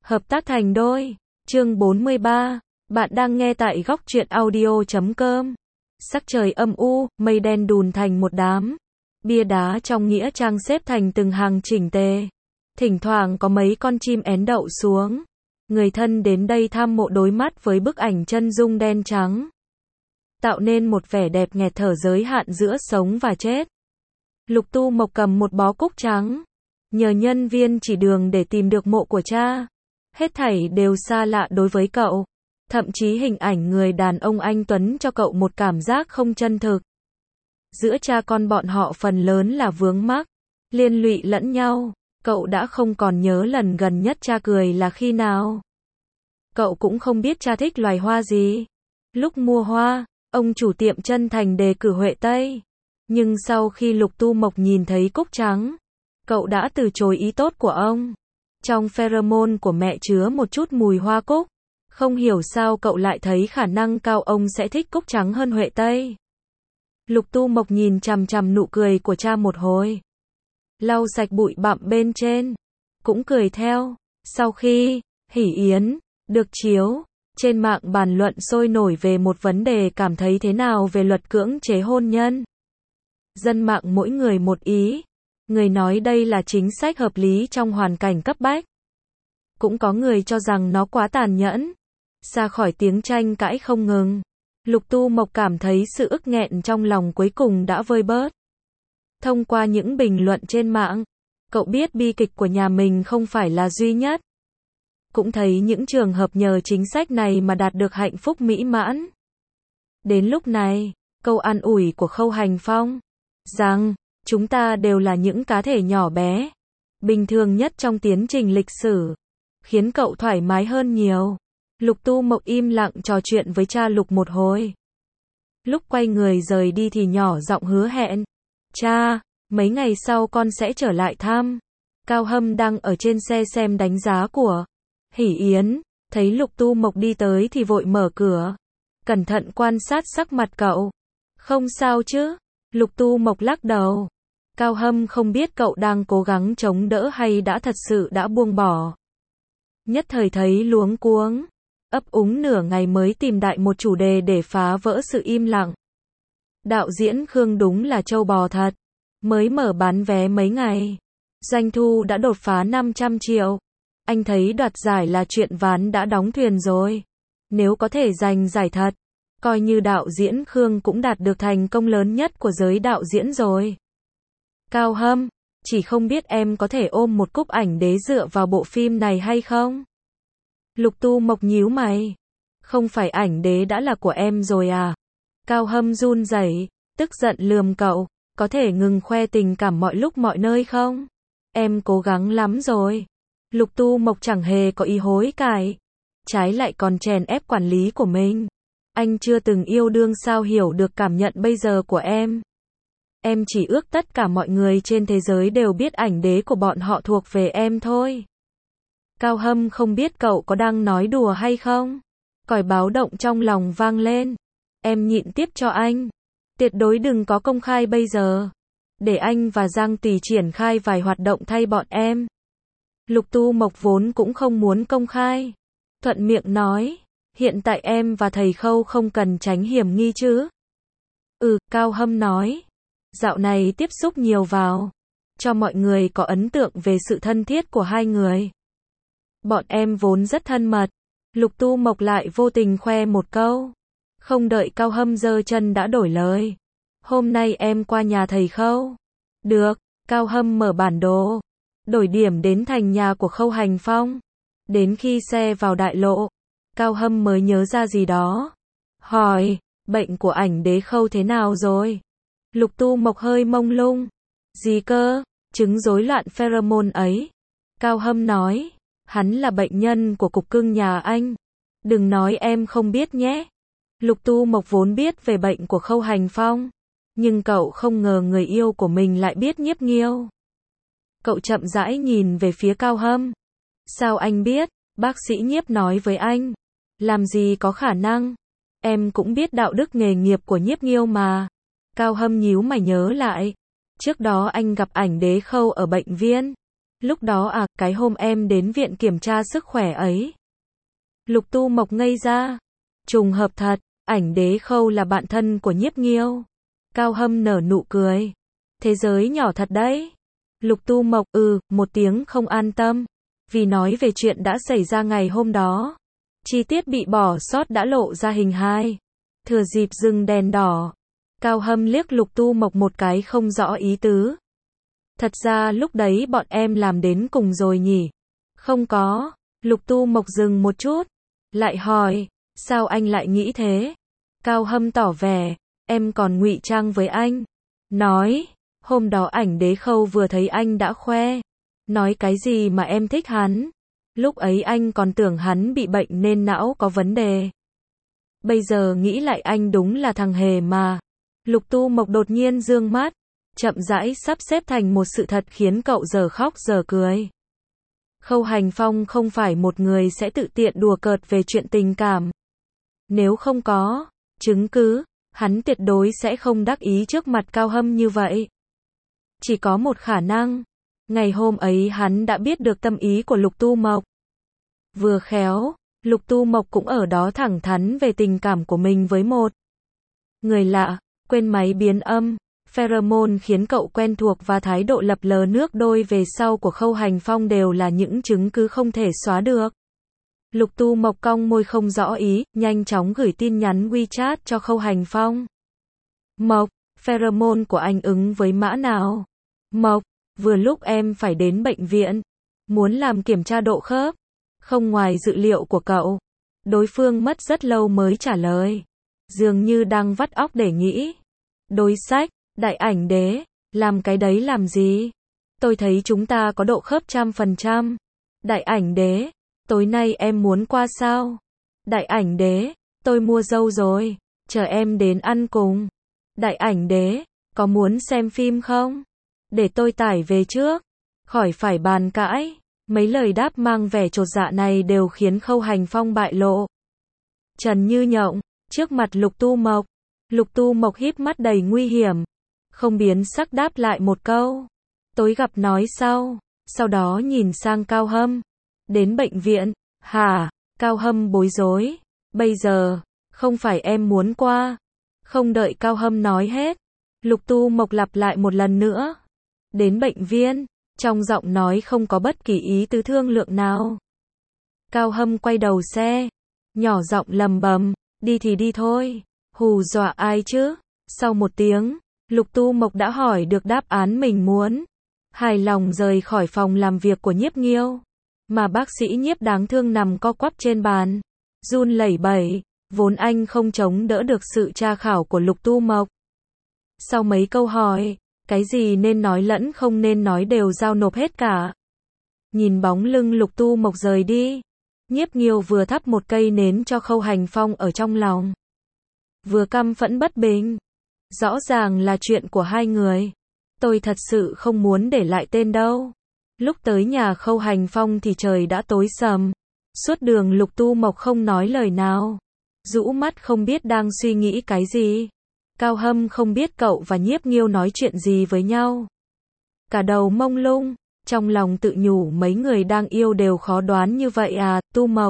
Hợp tác thành đôi. Chương 43. Bạn đang nghe tại góc truyện audio.com. Sắc trời âm u, mây đen đùn thành một đám. Bia đá trong nghĩa trang xếp thành từng hàng chỉnh tề. Thỉnh thoảng có mấy con chim én đậu xuống. Người thân đến đây tham mộ đối mắt với bức ảnh chân dung đen trắng, tạo nên một vẻ đẹp nghẹt thở giới hạn giữa sống và chết. Lục Tu Mộc cầm một bó cúc trắng, nhờ nhân viên chỉ đường để tìm được mộ của cha. Hết thảy đều xa lạ đối với cậu. Thậm chí hình ảnh người đàn ông anh tuấn cho cậu một cảm giác không chân thực. Giữa cha con bọn họ phần lớn là vướng mắc, liên lụy lẫn nhau. Cậu đã không còn nhớ lần gần nhất cha cười là khi nào. Cậu cũng không biết cha thích loài hoa gì. Lúc mua hoa, ông chủ tiệm chân thành đề cử Huệ Tây. Nhưng sau khi Lục Tu Mộc nhìn thấy cúc trắng, cậu đã từ chối ý tốt của ông. Trong pheromone của mẹ chứa một chút mùi hoa cúc. Không hiểu sao cậu lại thấy khả năng cao ông sẽ thích cúc trắng hơn Huệ Tây. Lục Tu Mộc nhìn chằm chằm nụ cười của cha một hồi. Lau sạch bụi bặm bên trên. Cũng cười theo. Sau khi hỷ yến được chiếu, trên mạng bàn luận sôi nổi về một vấn đề cảm thấy thế nào về luật cưỡng chế hôn nhân. Dân mạng mỗi người một ý. Người nói đây là chính sách hợp lý trong hoàn cảnh cấp bách. Cũng có người cho rằng nó quá tàn nhẫn. Xa khỏi tiếng tranh cãi không ngừng, Lục Tu Mộc cảm thấy sự ức nghẹn trong lòng cuối cùng đã vơi bớt. Thông qua những bình luận trên mạng, cậu biết bi kịch của nhà mình không phải là duy nhất. Cũng thấy những trường hợp nhờ chính sách này mà đạt được hạnh phúc mỹ mãn. Đến lúc này, câu an ủi của Khâu Hành Phong rằng chúng ta đều là những cá thể nhỏ bé, bình thường nhất trong tiến trình lịch sử, khiến cậu thoải mái hơn nhiều. Lục Tu Mộc im lặng trò chuyện với cha Lục một hồi. Lúc quay người rời đi thì nhỏ giọng hứa hẹn. Cha, mấy ngày sau con sẽ trở lại thăm. Cao Hâm đang ở trên xe xem đánh giá của hỷ yến. Thấy Lục Tu Mộc đi tới thì vội mở cửa. Cẩn thận quan sát sắc mặt cậu. Không sao chứ? Lục Tu Mộc lắc đầu. Cao Hâm không biết cậu đang cố gắng chống đỡ hay đã thật sự đã buông bỏ. Nhất thời thấy luống cuống. Ấp úng nửa ngày mới tìm đại một chủ đề để phá vỡ sự im lặng. Đạo diễn Khương đúng là trâu bò thật. Mới mở bán vé mấy ngày, doanh thu đã đột phá 500 triệu. Anh thấy đoạt giải là chuyện ván đã đóng thuyền rồi. Nếu có thể giành giải thật, coi như đạo diễn Khương cũng đạt được thành công lớn nhất của giới đạo diễn rồi. Cao Hâm, chỉ không biết em có thể ôm một cúp ảnh đế dựa vào bộ phim này hay không? Lục Tu Mộc nhíu mày. Không phải ảnh đế đã là của em rồi à? Cao Hâm run rẩy, tức giận lườm cậu. Có thể ngừng khoe tình cảm mọi lúc mọi nơi không? Em cố gắng lắm rồi. Lục Tu Mộc chẳng hề có ý hối cải. Trái lại còn chèn ép quản lý của mình. Anh chưa từng yêu đương sao hiểu được cảm nhận bây giờ của em. Em chỉ ước tất cả mọi người trên thế giới đều biết ảnh đế của bọn họ thuộc về em thôi. Cao Hâm không biết cậu có đang nói đùa hay không? Còi báo động trong lòng vang lên. Em nhịn tiếp cho anh. Tuyệt đối đừng có công khai bây giờ. Để anh và Giang Tỷ triển khai vài hoạt động thay bọn em. Lục Tu Mộc vốn cũng không muốn công khai. Thuận miệng nói. Hiện tại em và thầy Khâu không cần tránh hiểm nghi chứ? Cao Hâm nói. Dạo này tiếp xúc nhiều vào. Cho mọi người có ấn tượng về sự thân thiết của hai người. Bọn em vốn rất thân mật. Lục Tu Mộc lại vô tình khoe một câu. Không đợi Cao Hâm giơ chân đã đổi lời. Hôm nay em qua nhà thầy Khâu. Được, Cao Hâm mở bản đồ. Đổi điểm đến thành nhà của Khâu Hành Phong. Đến khi xe vào đại lộ, Cao Hâm mới nhớ ra gì đó. Hỏi, bệnh của ảnh đế Khâu thế nào rồi? Lục Tu Mộc hơi mông lung. Gì cơ? Chứng rối loạn pheromone ấy. Cao Hâm nói, hắn là bệnh nhân của cục cưng nhà anh. Đừng nói em không biết nhé. Lục Tu Mộc vốn biết về bệnh của Khâu Hành Phong, nhưng cậu không ngờ người yêu của mình lại biết Nhiếp Nghiêu. Cậu chậm rãi nhìn về phía Cao Hâm. Sao anh biết? Bác sĩ Nhiếp nói với anh. Làm gì có khả năng? Em cũng biết đạo đức nghề nghiệp của Nhiếp Nghiêu mà. Cao Hâm nhíu mày nhớ lại. Trước đó anh gặp ảnh đế Khâu ở bệnh viện. Lúc đó à, cái hôm em đến viện kiểm tra sức khỏe ấy. Lục Tu Mộc ngây ra. Trùng hợp thật, Ảnh Đế Khâu là bạn thân của Nhiếp Nghiêu. Cao Hâm nở nụ cười. Thế giới nhỏ thật đấy. Lục Tu Mộc, một tiếng không an tâm. Vì nói về chuyện đã xảy ra ngày hôm đó. Chi tiết bị bỏ sót đã lộ ra hình hài. Thừa dịp dừng đèn đỏ. Cao Hâm liếc Lục Tu Mộc một cái không rõ ý tứ. Thật ra lúc đấy bọn em làm đến cùng rồi nhỉ? Không có. Lục Tu Mộc dừng một chút. Lại hỏi, sao anh lại nghĩ thế? Cao Hâm tỏ vẻ, em còn ngụy trang với anh. Nói, hôm đó Ảnh Đế Khâu vừa thấy anh đã khoe. Nói cái gì mà em thích hắn. Lúc ấy anh còn tưởng hắn bị bệnh nên não có vấn đề. Bây giờ nghĩ lại anh đúng là thằng hề mà. Lục Tu Mộc đột nhiên dương mắt, chậm rãi sắp xếp thành một sự thật khiến cậu giờ khóc giờ cười. Khâu Hành Phong không phải một người sẽ tự tiện đùa cợt về chuyện tình cảm. Nếu không có chứng cứ, hắn tuyệt đối sẽ không đắc ý trước mặt Cao Hâm như vậy. Chỉ có một khả năng, ngày hôm ấy hắn đã biết được tâm ý của Lục Tu Mộc. Vừa khéo, Lục Tu Mộc cũng ở đó thẳng thắn về tình cảm của mình với một người lạ. Quên máy biến âm, pheromone khiến cậu quen thuộc và thái độ lập lờ nước đôi về sau của Khâu Hành Phong đều là những chứng cứ không thể xóa được. Lục Tu Mộc cong môi không rõ ý, nhanh chóng gửi tin nhắn WeChat cho Khâu Hành Phong. Mộc, pheromone của anh ứng với mã nào? Mộc, vừa lúc em phải đến bệnh viện, muốn làm kiểm tra độ khớp. Không ngoài dự liệu của cậu. Đối phương mất rất lâu mới trả lời. Dường như đang vắt óc để nghĩ. Đối sách, Đại Ảnh Đế, làm cái đấy làm gì? Tôi thấy chúng ta có độ khớp 100%. Đại Ảnh Đế, tối nay em muốn qua sao? Đại Ảnh Đế, tôi mua dâu rồi, chờ em đến ăn cùng. Đại Ảnh Đế, có muốn xem phim không? Để tôi tải về trước. Khỏi phải bàn cãi. Mấy lời đáp mang vẻ chột dạ này đều khiến Khâu Hành Phong bại lộ. Trần như nhộng, trước mặt Lục Tu Mộc. Lục Tu Mộc híp mắt đầy nguy hiểm. Không biến sắc đáp lại một câu. Tối gặp nói sau. Sau đó nhìn sang Cao Hâm. Đến bệnh viện, hả? Cao Hâm bối rối. Bây giờ, không phải em muốn qua. Không đợi Cao Hâm nói hết. Lục Tu Mộc lặp lại một lần nữa. Đến bệnh viện. Trong giọng nói không có bất kỳ ý tứ thương lượng nào. Cao Hâm quay đầu xe. Nhỏ giọng lầm bầm. Đi thì đi thôi. Hù dọa ai chứ? Sau một tiếng, Lục Tu Mộc đã hỏi được đáp án mình muốn. Hài lòng rời khỏi phòng làm việc của Nhiếp Nghiêu. Mà bác sĩ Nhiếp đáng thương nằm co quắp trên bàn. Run lẩy bẩy. Vốn anh không chống đỡ được sự tra khảo của Lục Tu Mộc. Sau mấy câu hỏi, cái gì nên nói lẫn không nên nói đều giao nộp hết cả. Nhìn bóng lưng Lục Tu Mộc rời đi. Nhiếp Nghiêu vừa thắp một cây nến cho Khâu Hành Phong ở trong lòng. Vừa căm phẫn bất bình. Rõ ràng là chuyện của hai người. Tôi thật sự không muốn để lại tên đâu. Lúc tới nhà Khâu Hành Phong thì trời đã tối sầm. Suốt đường Lục Tu Mộc không nói lời nào. Rũ mắt không biết đang suy nghĩ cái gì. Cao Hâm không biết cậu và Nhiếp Nghiêu nói chuyện gì với nhau. Cả đầu mông lung, trong lòng tự nhủ mấy người đang yêu đều khó đoán như vậy à, Tu Mộc.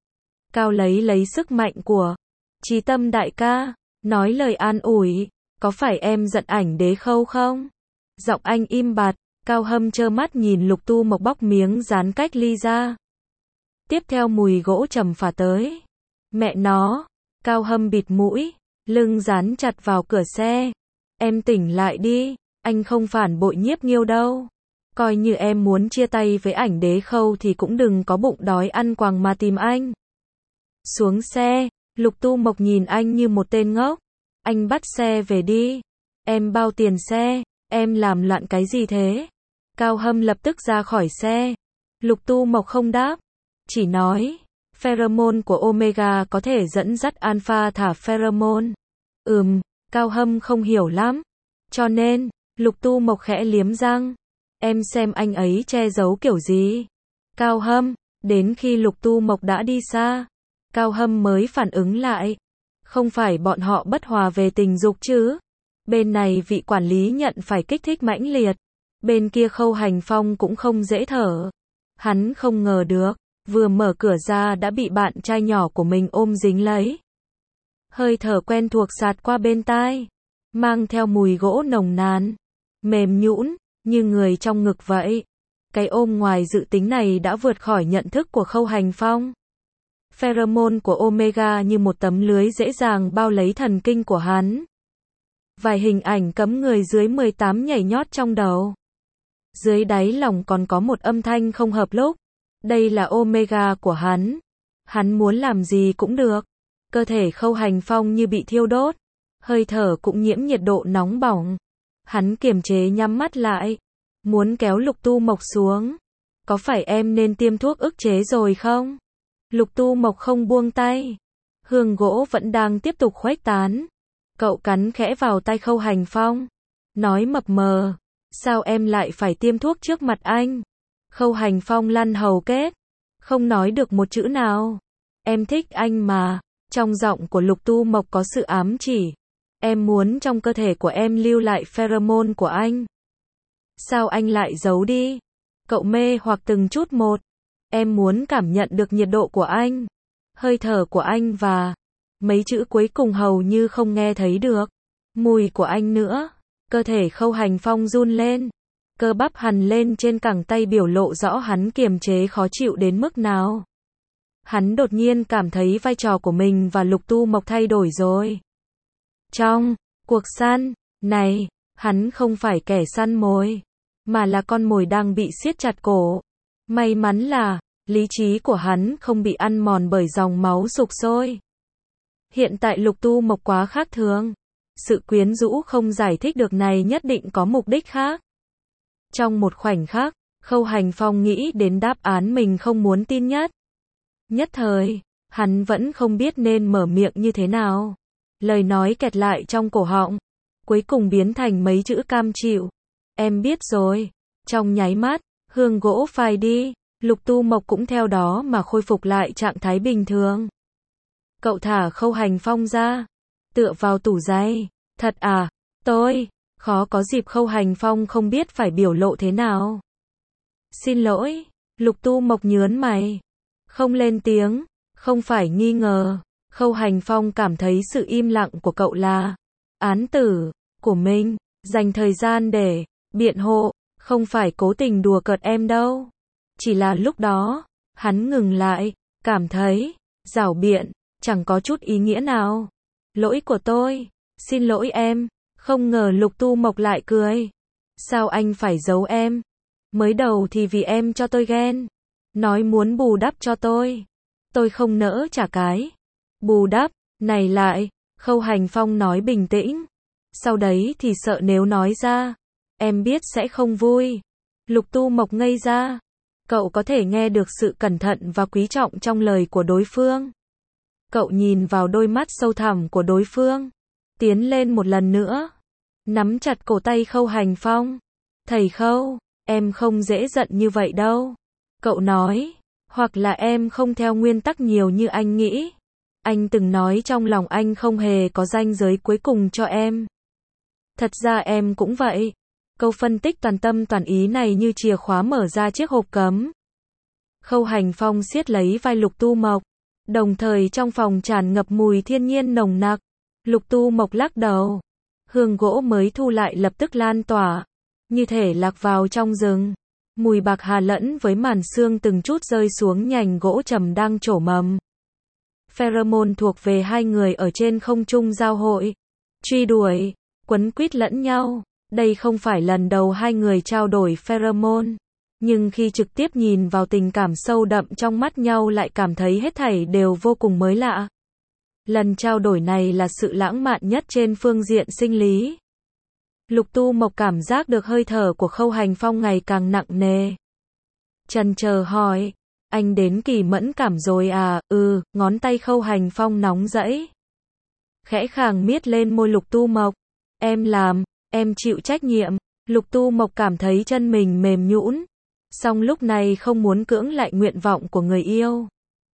Cao lấy sức mạnh của Chí Tâm đại ca, nói lời an ủi, có phải em giận Ảnh Đế Khâu không? Giọng anh im bặt, Cao Hâm trơ mắt nhìn Lục Tu Mộc bóc miếng dán cách ly ra. Tiếp theo mùi gỗ trầm phả tới. Mẹ nó, Cao Hâm bịt mũi, lưng dán chặt vào cửa xe. Em tỉnh lại đi, anh không phản bội Nhiếp Nghiêu đâu. Coi như em muốn chia tay với Ảnh Đế Khâu thì cũng đừng có bụng đói ăn quàng mà tìm anh. Xuống xe, Lục Tu Mộc nhìn anh như một tên ngốc. Anh bắt xe về đi. Em bao tiền xe, em làm loạn cái gì thế? Cao Hâm lập tức ra khỏi xe. Lục Tu Mộc không đáp, chỉ nói, pheromone của Omega có thể dẫn dắt alpha thả pheromone. Cao Hâm không hiểu lắm. Cho nên, Lục Tu Mộc khẽ liếm răng. Em xem anh ấy che giấu kiểu gì? Cao Hâm, đến khi Lục Tu Mộc đã đi xa, Cao Hâm mới phản ứng lại. Không phải bọn họ bất hòa về tình dục chứ? Bên này vị quản lý nhận phải kích thích mãnh liệt. Bên kia Khâu Hành Phong cũng không dễ thở. Hắn không ngờ được, vừa mở cửa ra đã bị bạn trai nhỏ của mình ôm dính lấy. Hơi thở quen thuộc xạt qua bên tai, mang theo mùi gỗ nồng nàn, mềm nhũn, như người trong ngực vậy. Cái ôm ngoài dự tính này đã vượt khỏi nhận thức của Khâu Hành Phong. Pheromone của Omega như một tấm lưới dễ dàng bao lấy thần kinh của hắn. Vài hình ảnh cấm người dưới 18 nhảy nhót trong đầu. Dưới đáy lòng còn có một âm thanh không hợp lúc. Đây là Omega của hắn. Hắn muốn làm gì cũng được. Cơ thể Khâu Hành Phong như bị thiêu đốt. Hơi thở cũng nhiễm nhiệt độ nóng bỏng. Hắn kiềm chế nhắm mắt lại. Muốn kéo Lục Tu Mộc xuống. Có phải em nên tiêm thuốc ức chế rồi không? Lục Tu Mộc không buông tay. Hương gỗ vẫn đang tiếp tục khuếch tán. Cậu cắn khẽ vào tay Khâu Hành Phong. Nói mập mờ. Sao em lại phải tiêm thuốc trước mặt anh? Khâu Hành Phong lăn hầu kết. Không nói được một chữ nào. Em thích anh mà. Trong giọng của Lục Tu Mộc có sự ám chỉ. Em muốn trong cơ thể của em lưu lại pheromone của anh. Sao anh lại giấu đi? Cậu mê hoặc từng chút một. Em muốn cảm nhận được nhiệt độ của anh. Hơi thở của anh và... Mấy chữ cuối cùng hầu như không nghe thấy được. Mùi của anh nữa. Cơ thể Khâu Hành Phong run lên. Cơ bắp hằn lên trên cẳng tay biểu lộ rõ hắn kiềm chế khó chịu đến mức nào. Hắn đột nhiên cảm thấy vai trò của mình và Lục Tu Mộc thay đổi rồi. Trong cuộc săn này, hắn không phải kẻ săn mồi, mà là con mồi đang bị siết chặt cổ. May mắn là, lý trí của hắn không bị ăn mòn bởi dòng máu sục sôi. Hiện tại Lục Tu Mộc quá khác thường. Sự quyến rũ không giải thích được này nhất định có mục đích khác. Trong một khoảnh khắc, Khâu Hành Phong nghĩ đến đáp án mình không muốn tin nhất. Nhất thời, hắn vẫn không biết nên mở miệng như thế nào. Lời nói kẹt lại trong cổ họng, cuối cùng biến thành mấy chữ cam chịu. Em biết rồi. Trong nháy mắt, hương gỗ phai đi, Lục Tu Mộc cũng theo đó mà khôi phục lại trạng thái bình thường. Cậu thả Khâu Hành Phong ra, tựa vào tủ giày. Thật à? Tôi, khó có dịp. Khâu Hành Phong không biết phải biểu lộ thế nào. Xin lỗi, Lục Tu Mộc nhớn mày. Không lên tiếng, không phải nghi ngờ. Khâu Hành Phong cảm thấy sự im lặng của cậu là án tử của mình, dành thời gian để biện hộ, không phải cố tình đùa cợt em đâu. Chỉ là lúc đó, hắn ngừng lại, cảm thấy giảo biện chẳng có chút ý nghĩa nào. Lỗi của tôi, xin lỗi em. Không ngờ Lục Tu Mộc lại cười. Sao anh phải giấu em? Mới đầu thì vì em cho tôi ghen, nói muốn bù đắp cho tôi không nỡ trả cái bù đắp này lại. Khâu Hành Phong nói bình tĩnh. Sau đấy thì sợ nếu nói ra, em biết sẽ không vui. Lục Tu Mộc ngây ra. Cậu có thể nghe được sự cẩn thận và quý trọng trong lời của đối phương. Cậu nhìn vào đôi mắt sâu thẳm của đối phương, tiến lên một lần nữa, nắm chặt cổ tay Khâu Hành Phong. Thầy Khâu, em không dễ giận như vậy đâu. Cậu nói, hoặc là em không theo nguyên tắc nhiều như anh nghĩ. Anh từng nói trong lòng anh không hề có ranh giới cuối cùng cho em. Thật ra em cũng vậy. Câu phân tích toàn tâm toàn ý này như chìa khóa mở ra chiếc hộp cấm. Khâu Hành Phong siết lấy vai Lục Tu Mộc. Đồng thời trong phòng tràn ngập mùi thiên nhiên nồng nặc. Lục Tu Mộc lắc đầu. Hương gỗ mới thu lại lập tức lan tỏa, như thể lạc vào trong rừng. Mùi bạc hà lẫn với màn sương từng chút rơi xuống nhành gỗ trầm đang trổ mầm. Pheromone thuộc về hai người ở trên không trung giao hội, truy đuổi, quấn quýt lẫn nhau. Đây không phải lần đầu hai người trao đổi pheromone, nhưng khi trực tiếp nhìn vào tình cảm sâu đậm trong mắt nhau lại cảm thấy hết thảy đều vô cùng mới lạ. Lần trao đổi này là sự lãng mạn nhất trên phương diện sinh lý. Lục Tu Mộc cảm giác được hơi thở của Khâu Hành Phong ngày càng nặng nề. Chần chờ hỏi, anh đến kỳ mẫn cảm rồi à? Ngón tay Khâu Hành Phong nóng rẫy. Khẽ khàng miết lên môi Lục Tu Mộc. Em làm, em chịu trách nhiệm. Lục Tu Mộc cảm thấy chân mình mềm nhũn, song lúc này không muốn cưỡng lại nguyện vọng của người yêu.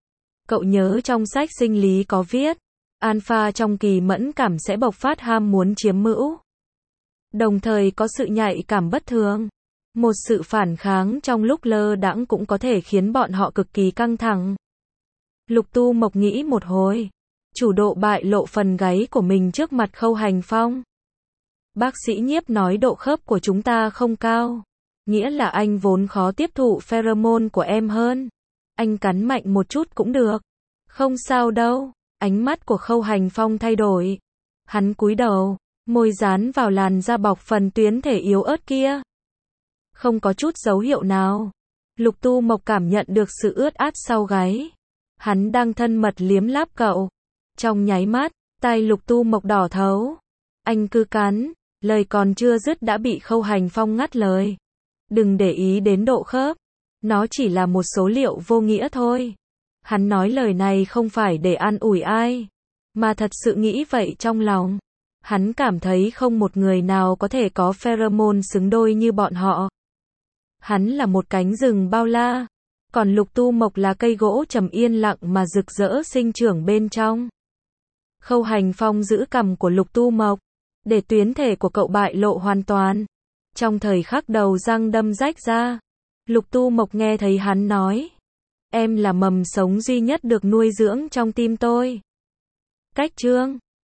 Cậu nhớ trong sách sinh lý có viết, alpha trong kỳ mẫn cảm sẽ bộc phát ham muốn chiếm hữu, đồng thời có sự nhạy cảm bất thường. Một sự phản kháng trong lúc lơ đãng cũng có thể khiến bọn họ cực kỳ căng thẳng. Lục Tu Mộc nghĩ một hồi, chủ độ bại lộ phần gáy của mình trước mặt Khâu Hành Phong. Bác sĩ Nhiếp nói độ khớp của chúng ta không cao, nghĩa là anh vốn khó tiếp thụ pheromone của em hơn. Anh cắn mạnh một chút cũng được. Không sao đâu. Ánh mắt của Khâu Hành Phong thay đổi. Hắn cúi đầu, môi dán vào làn da bọc phần tuyến thể yếu ớt kia. Không có chút dấu hiệu nào. Lục Tu Mộc cảm nhận được sự ướt át sau gáy. Hắn đang thân mật liếm láp cậu. Trong nháy mắt, tai Lục Tu Mộc đỏ thấu. Anh cứ cắn, lời còn chưa dứt đã bị Khâu Hành Phong ngắt lời. Đừng để ý đến độ khớp. Nó chỉ là một số liệu vô nghĩa thôi. Hắn nói lời này không phải để an ủi ai, mà thật sự nghĩ vậy trong lòng. Hắn cảm thấy không một người nào có thể có pheromone xứng đôi như bọn họ. Hắn là một cánh rừng bao la, còn Lục Tu Mộc là cây gỗ trầm yên lặng mà rực rỡ sinh trưởng bên trong. Khâu Hành Phong giữ cằm của Lục Tu Mộc, để tuyến thể của cậu bại lộ hoàn toàn. Trong thời khắc đầu răng đâm rách ra, Lục Tu Mộc nghe thấy hắn nói, em là mầm sống duy nhất được nuôi dưỡng trong tim tôi. Cách chương